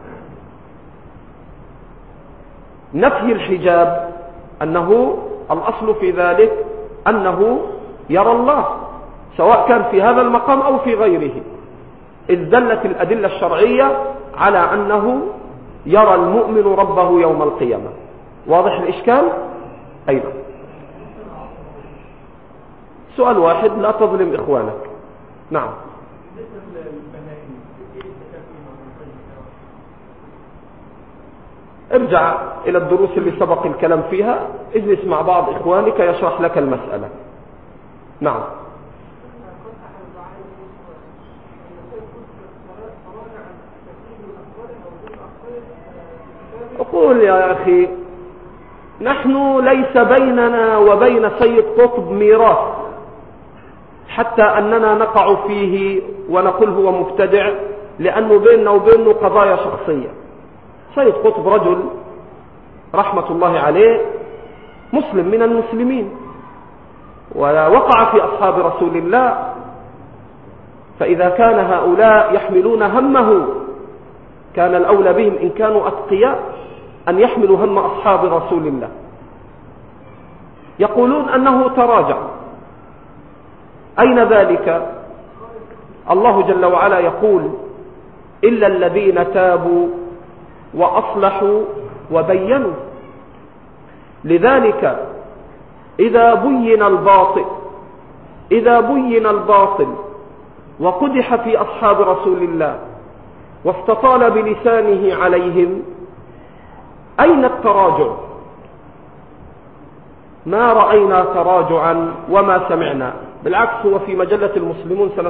نفي الحجاب أنه الأصل في ذلك أنه يرى الله، سواء كان في هذا المقام أو في غيره، إذ دلت الأدلة الشرعية على أنه يرى المؤمن ربه يوم القيامة. واضح الإشكال؟ أيضا سؤال واحد، لا تظلم إخوانك. نعم. ارجع إلى الدروس اللي سبق الكلام فيها، اجلس مع بعض إخوانك يشرح لك المسألة. نعم. أقول يا أخي، نحن ليس بيننا وبين سيد قطب ميراث حتى أننا نقع فيه ونقول هو مبتدع، لأنه بيننا وبينه قضايا شخصية. سيد قطب رجل رحمة الله عليه مسلم من المسلمين، ووقع في أصحاب رسول الله، فإذا كان هؤلاء يحملون همه كان الأولى بهم إن كانوا أتقياء أن يحملوا هم أصحاب رسول الله. يقولون أنه تراجع. أين ذلك؟ الله جل وعلا يقول: إلا الذين تابوا وأصلحوا وبينوا. لذلك إذا بين الباطل وقدح في أصحاب رسول الله واستطال بلسانه عليهم، أين التراجع؟ ما رأينا تراجعا وما سمعنا. بالعكس، هو في مجلة المسلمون سنة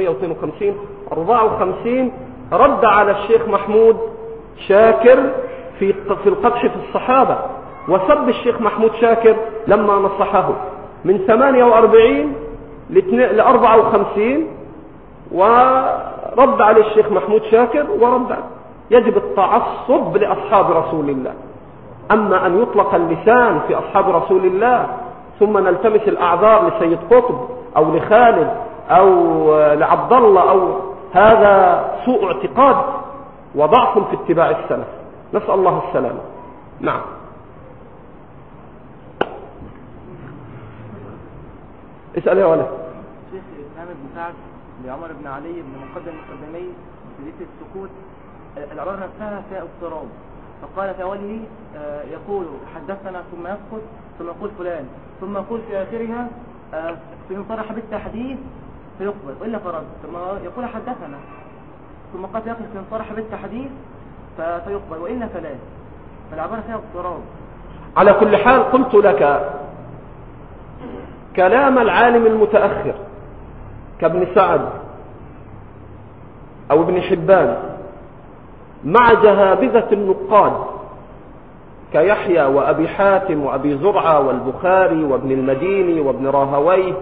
1952 رد على الشيخ محمود شاكر في القدح في الصحابة، وسب الشيخ محمود شاكر لما نصحه من 48 ل 54، ورد على الشيخ محمود شاكر ورد. يجب التعصب لأصحاب رسول الله. أما أن يطلق اللسان في أصحاب رسول الله ثم نلتمس الأعذار لسيد قطب أو لخالد أو لعبد الله، أو هذا سوء اعتقاد وضعف في اتباع السلف، نسأل الله السلامة. نعم. اسأل يا ولد. شيخ الإسلام بن سعد لعمر بن علي بن مقدم المقدمي في ذكر السكوت، العبارة نفسها فيها اضطراب، فقال تولي يقول حدثنا ثم يسكت ثم يقول فلان ثم يقول في آخرها فإن صرح بالتحديث فيقبل وإلا فرد، ثم يقول حدثنا ثم قال يقول فإن صرح بالتحديث فيقبل وإلا فلا. فالعبارة فيها اضطراب. على كل حال قلت لك كلام العالم المتأخر كابن سعد أو ابن حبان مع جهابذة النقاد كيحيى وأبي حاتم وأبي زرعة والبخاري وابن المديني وابن راهويه،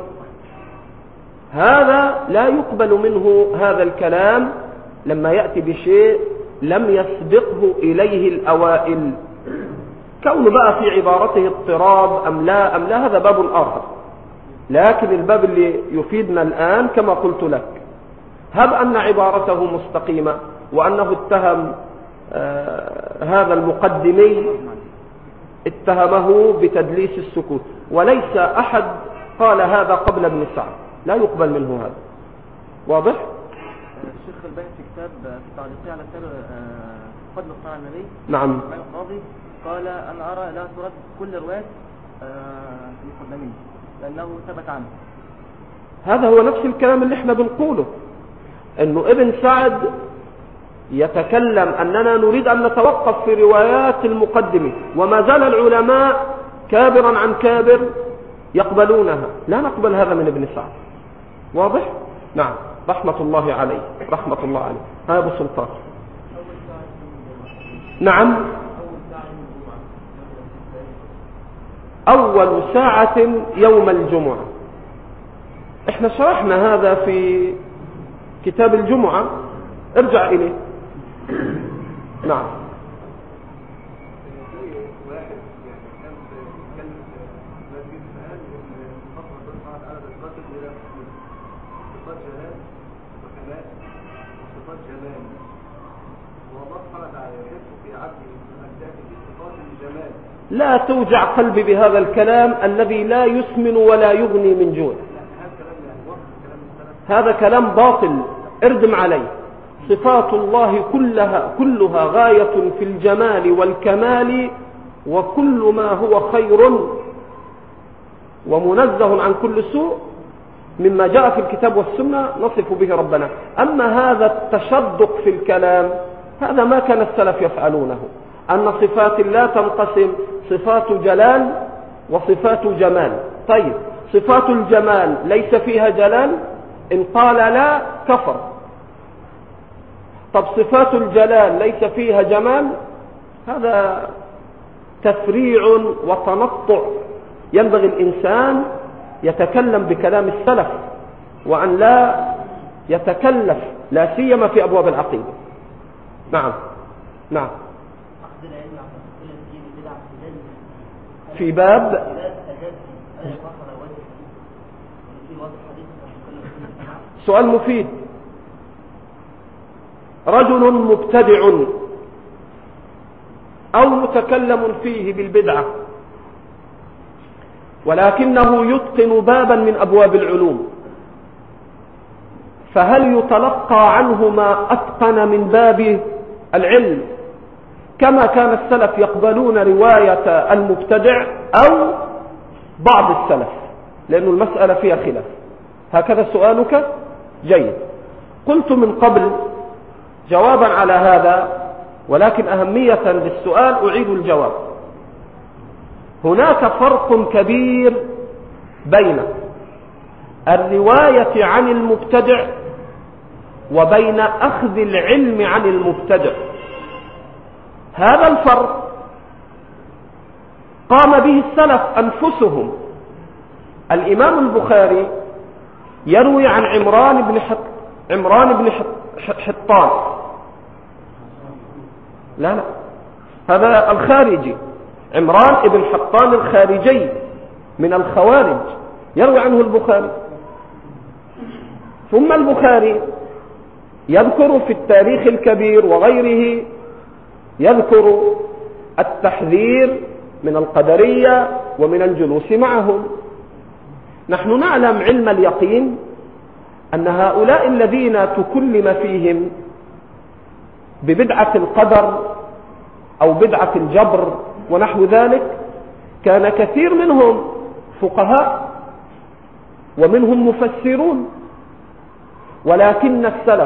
هذا لا يقبل منه هذا الكلام لما يأتي بشيء لم يسبقه إليه الأوائل. كون بقى في عبارته اضطراب أم لا هذا باب آخر، لكن الباب اللي يفيدنا الآن كما قلت لك، هب أن عبارته مستقيمة وأنه اتهم هذا المقدمي اتهمه بتدليس السكوت، وليس أحد قال هذا قبل ابن سعد، لا يقبل منه هذا. واضح؟ الشيخ الباني في كتاب في تعليقه على كتاب فضل الصلاة على النبي، نعم، القاضي قال أنا أرى لا ترد كل رواية المقدمين لأنه ثبت عنه. هذا هو نفس الكلام اللي احنا بنقوله، انه ابن سعد يتكلم أننا نريد أن نتوقف في روايات المقدمة، وما زال العلماء كابرا عن كابر يقبلونها، لا نقبل هذا من ابن سعد. واضح؟ نعم، رحمة الله عليه، رحمة الله عليه. هذا أبو سلطان. نعم، أول ساعة يوم الجمعة. احنا شرحنا هذا في كتاب الجمعة، ارجع إليه. نعم. لا توجع قلبي بهذا الكلام الذي لا يسمن ولا يغني من جوع. هذا كلام باطل، اردم عليه. صفات الله كلها غاية في الجمال والكمال، وكل ما هو خير ومنزه عن كل سوء مما جاء في الكتاب والسنة نصف به ربنا. أما هذا التشدق في الكلام هذا ما كان السلف يفعلونه، أن صفات الله تنقسم صفات جلال وصفات جمال. طيب، صفات الجمال ليس فيها جلال، إن قال لا كفر. طب صفات الجلال ليس فيها جمال، هذا تفريع وتنطع. ينبغي الإنسان يتكلم بكلام السلف، وأن لا يتكلف، لا سيما في أبواب العقيدة. نعم نعم. في باب سؤال مفيد. رجل مبتدع أو متكلم فيه بالبدعة، ولكنه يتقن بابا من أبواب العلوم، فهل يتلقى عنه ما أتقن من باب العلم كما كان السلف يقبلون رواية المبتدع أو بعض السلف؟ لأن المسألة فيها خلاف. هكذا سؤالك جيد. قلت من قبل جوابا على هذا، ولكن أهمية للسؤال أعيد الجواب. هناك فرق كبير بين الرواية عن المبتدع وبين أخذ العلم عن المبتدع. هذا الفرق قام به السلف أنفسهم. الإمام البخاري يروي عن عمران بن حطان، لا هذا الخارجي، عمران بن حطان الخارجي من الخوارج، يروي عنه البخاري. ثم البخاري يذكر في التاريخ الكبير وغيره، يذكر التحذير من القدرية ومن الجلوس معهم. نحن نعلم علم اليقين أن هؤلاء الذين تكلم فيهم ببدعة القدر أو بدعة الجبر ونحو ذلك، كان كثير منهم فقهاء ومنهم مفسرون، ولكن السلف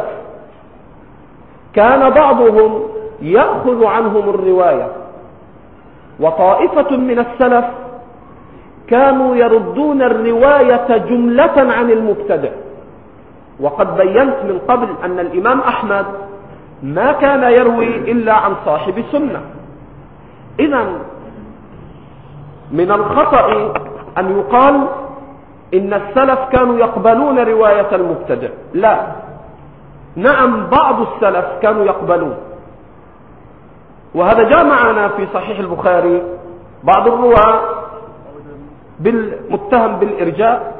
كان بعضهم يأخذ عنهم الرواية، وطائفة من السلف كانوا يردون الرواية جملة عن المبتدع. وقد بينت من قبل أن الإمام أحمد ما كان يروي إلا عن صاحب سنة. إذن من الخطأ أن يقال إن السلف كانوا يقبلون رواية المبتدع. لا، نعم بعض السلف كانوا يقبلون، وهذا جاء معنا في صحيح البخاري بعض الرواة بالمتهم بالإرجاء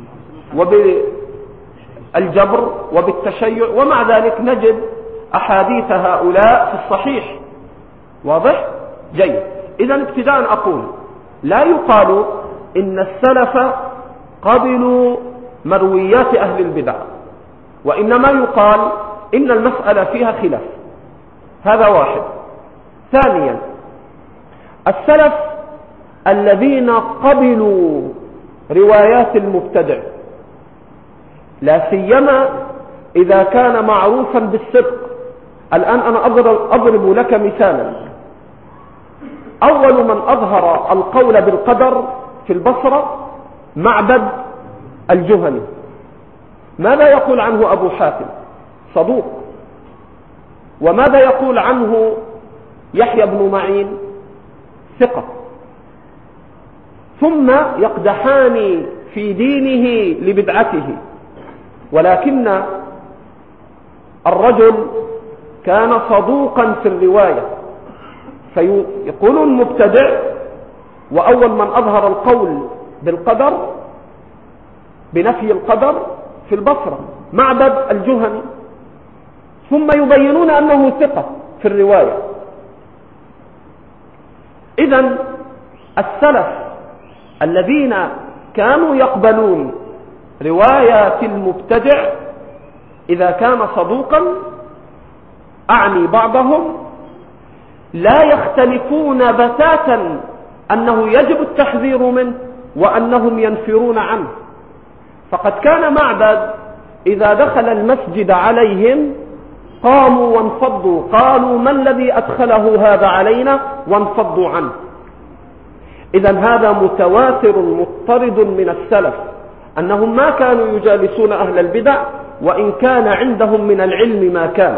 وبالجبر وبالتشيع، ومع ذلك نجد أحاديث هؤلاء في الصحيح. واضح؟ جيد. إذا ابتداء أقول لا يقال إن السلف قبلوا مرويات أهل البدع، وإنما يقال إن المسألة فيها خلاف. هذا واحد. ثانيا، السلف الذين قبلوا روايات المبتدع لا سيما إذا كان معروفا بالصدق. الآن أنا أضرب لك مثالا. أول من أظهر القول بالقدر في البصرة معبد الجهني. ماذا يقول عنه أبو حاتم؟ صدوق. وماذا يقول عنه يحيى بن معين؟ ثقة. ثم يقدحان في دينه لبدعته، ولكن الرجل كان صدوقا في الرواية. فيقولون مبتدع، وأول من أظهر القول بالقدر بنفي القدر في البصرة معبد الجهني، ثم يبينون أنه ثقة في الرواية. إذن السلف الذين كانوا يقبلون روايات المبتدع إذا كان صدوقا، أعني بعضهم، لا يختلفون بتاتا أنه يجب التحذير منه وأنهم ينفرون عنه. فقد كان معبد إذا دخل المسجد عليهم قاموا وانفضوا، قالوا ما الذي أدخله هذا علينا، وانفضوا عنه. إذن هذا متواتر مضطرد من السلف أنهم ما كانوا يجالسون أهل البدع، وإن كان عندهم من العلم ما كان،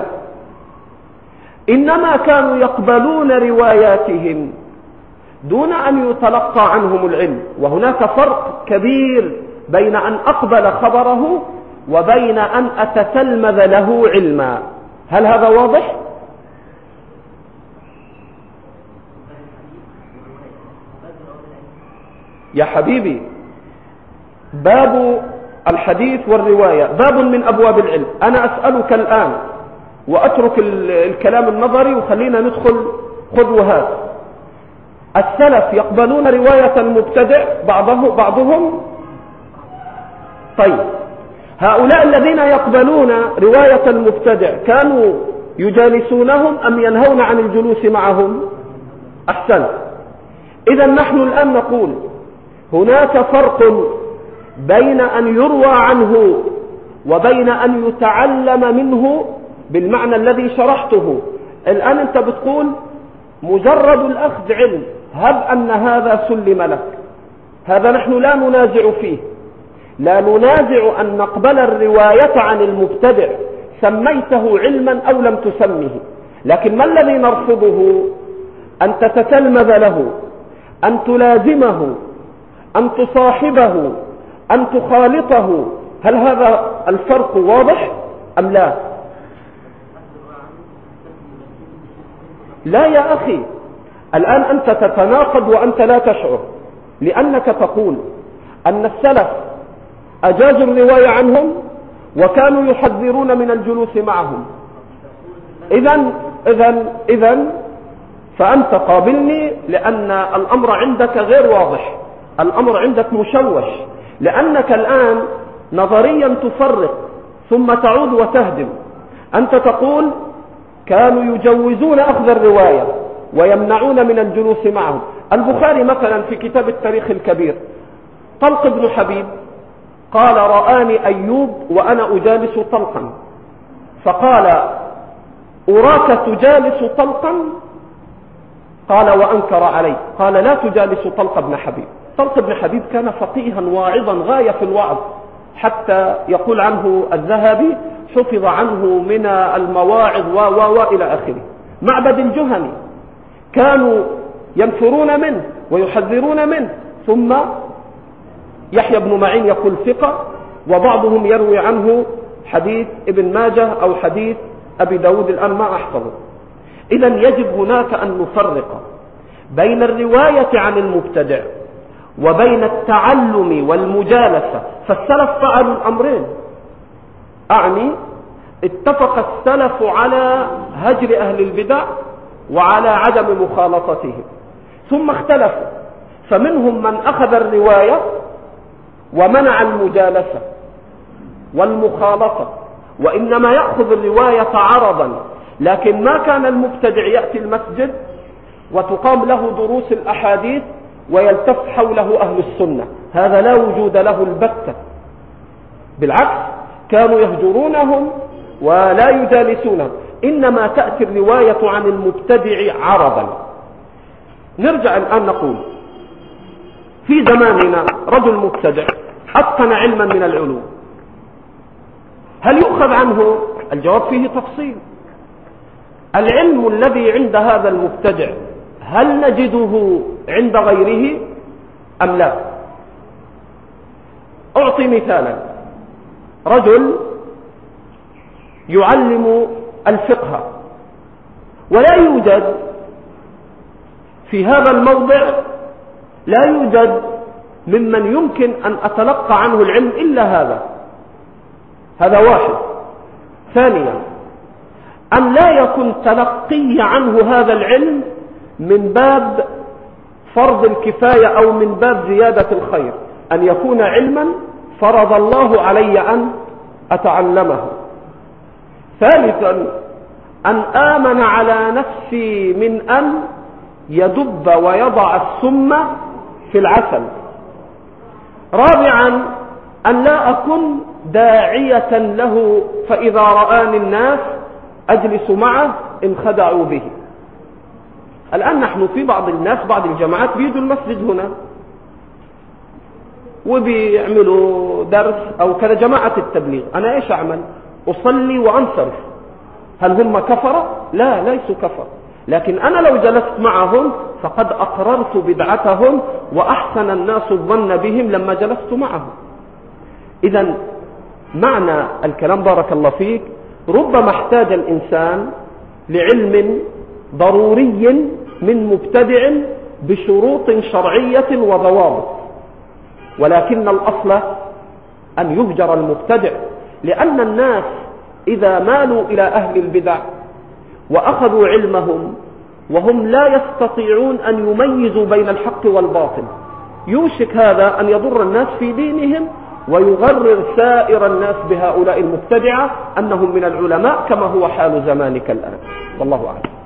إنما كانوا يقبلون رواياتهم دون أن يتلقى عنهم العلم. وهناك فرق كبير بين أن أقبل خبره وبين أن أتتلمذ له علما. هل هذا واضح؟ يا حبيبي، باب الحديث والرواية باب من أبواب العلم. أنا أسألك الآن وأترك الكلام النظري وخلينا ندخل خذ وهات. السلف يقبلون رواية المبتدع بعضهم؟ طيب، هؤلاء الذين يقبلون رواية المبتدع كانوا يجالسونهم أم ينهون عن الجلوس معهم؟ أحسن. إذا نحن الآن نقول هناك فرق بين أن يروى عنه وبين أن يتعلم منه بالمعنى الذي شرحته. الآن أنت بتقول مجرد الأخذ علم، هب أن هذا سلم لك، هذا نحن لا ننازع فيه، لا ننازع أن نقبل الرواية عن المبتدع سميته علما أو لم تسمه. لكن ما الذي نرفضه؟ أن تتتلمذ له، أن تلازمه، أن تصاحبه، أن تخالطه. هل هذا الفرق واضح أم لا؟ لا يا أخي، الآن أنت تتناقض وأنت لا تشعر، لأنك تقول أن السلف أجازوا الرواية عنهم وكانوا يحذرون من الجلوس معهم. إذن فأنت قابلني، لأن الأمر عندك غير واضح، الأمر عندك مشوش، لأنك الآن نظريا تفرق ثم تعود وتهدم. أنت تقول كانوا يجوزون أخذ الرواية ويمنعون من الجلوس معهم. البخاري مثلا في كتاب التاريخ الكبير، طلق بن حبيب قال رآني أيوب وأنا أجالس طلقا، فقال أراك تجالس طلقا؟ قال وأنكر عليه، قال لا تجالس طلق بن حبيب. طلق بن حبيب كان فقيها واعظا غاية في الوعظ، حتى يقول عنه الذهبي حفظ عنه من المواعظ وإلى آخره. معبد الجهني كانوا ينفرون منه ويحذرون منه. ثم يحيى بن معين يقول ثقة، وبعضهم يروي عنه حديث ابن ماجه أو حديث أبي داود، الآن ما أحفظه. إذن يجب هناك أن نفرق بين الرواية عن المبتدع وبين التعلم والمجالسة. فالسلف فعلوا الأمرين، أعني اتفق السلف على هجر أهل البدع وعلى عدم مخالطتهم. ثم اختلفوا، فمنهم من أخذ الرواية ومنع المجالسة والمخالطة، وإنما يأخذ الرواية عرضا، لكن ما كان المبتدع يأتي المسجد وتقام له دروس الأحاديث ويلتف حوله أهل السنة، هذا لا وجود له البتة، بالعكس كانوا يهجرونهم ولا يجالسونهم، إنما تأتي الرواية عن المبتدع عرضا. نرجع الآن نقول في زماننا رجل مبتدع أتقن علما من العلوم، هل يؤخذ عنه؟ الجواب فيه تفصيل. العلم الذي عند هذا المبتدع هل نجده عند غيره أم لا؟ أعطي مثالا، رجل يعلم الفقه ولا يوجد في هذا الموضع، لا يوجد ممن يمكن أن أتلقى عنه العلم إلا هذا واحد. ثانيا، أن لا يكون تلقي عنه هذا العلم من باب فرض الكفاية أو من باب زيادة الخير، أن يكون علما فرض الله علي أن أتعلمه. ثالثا، أن آمن على نفسي من أن يدب ويضع السم في العسل. رابعا، أن لا أكن داعية له فإذا رآني الناس أجلس معه إن خدعوا به. الآن نحن في بعض الناس بعض الجماعات بيجوا المسجد هنا وبيعملوا درس أو كذا، جماعة التبليغ، أنا إيش أعمل؟ أصلي وأنصرف. هل هم كفرة؟ لا، ليسوا كفر، لكن أنا لو جلست معهم فقد أقررت بدعتهم وأحسن الناس الظن بهم لما جلست معهم. إذن معنى الكلام بارك الله فيك، ربما احتاج الإنسان لعلم ضروري من مبتدع بشروط شرعية وضوابط، ولكن الأصل أن يهجر المبتدع، لأن الناس إذا مالوا إلى أهل البدع وأخذوا علمهم وهم لا يستطيعون أن يميزوا بين الحق والباطل، يوشك هذا أن يضر الناس في دينهم ويغرر سائر الناس بهؤلاء المبتدعة أنهم من العلماء كما هو حال زمانك الآن، والله أعلم.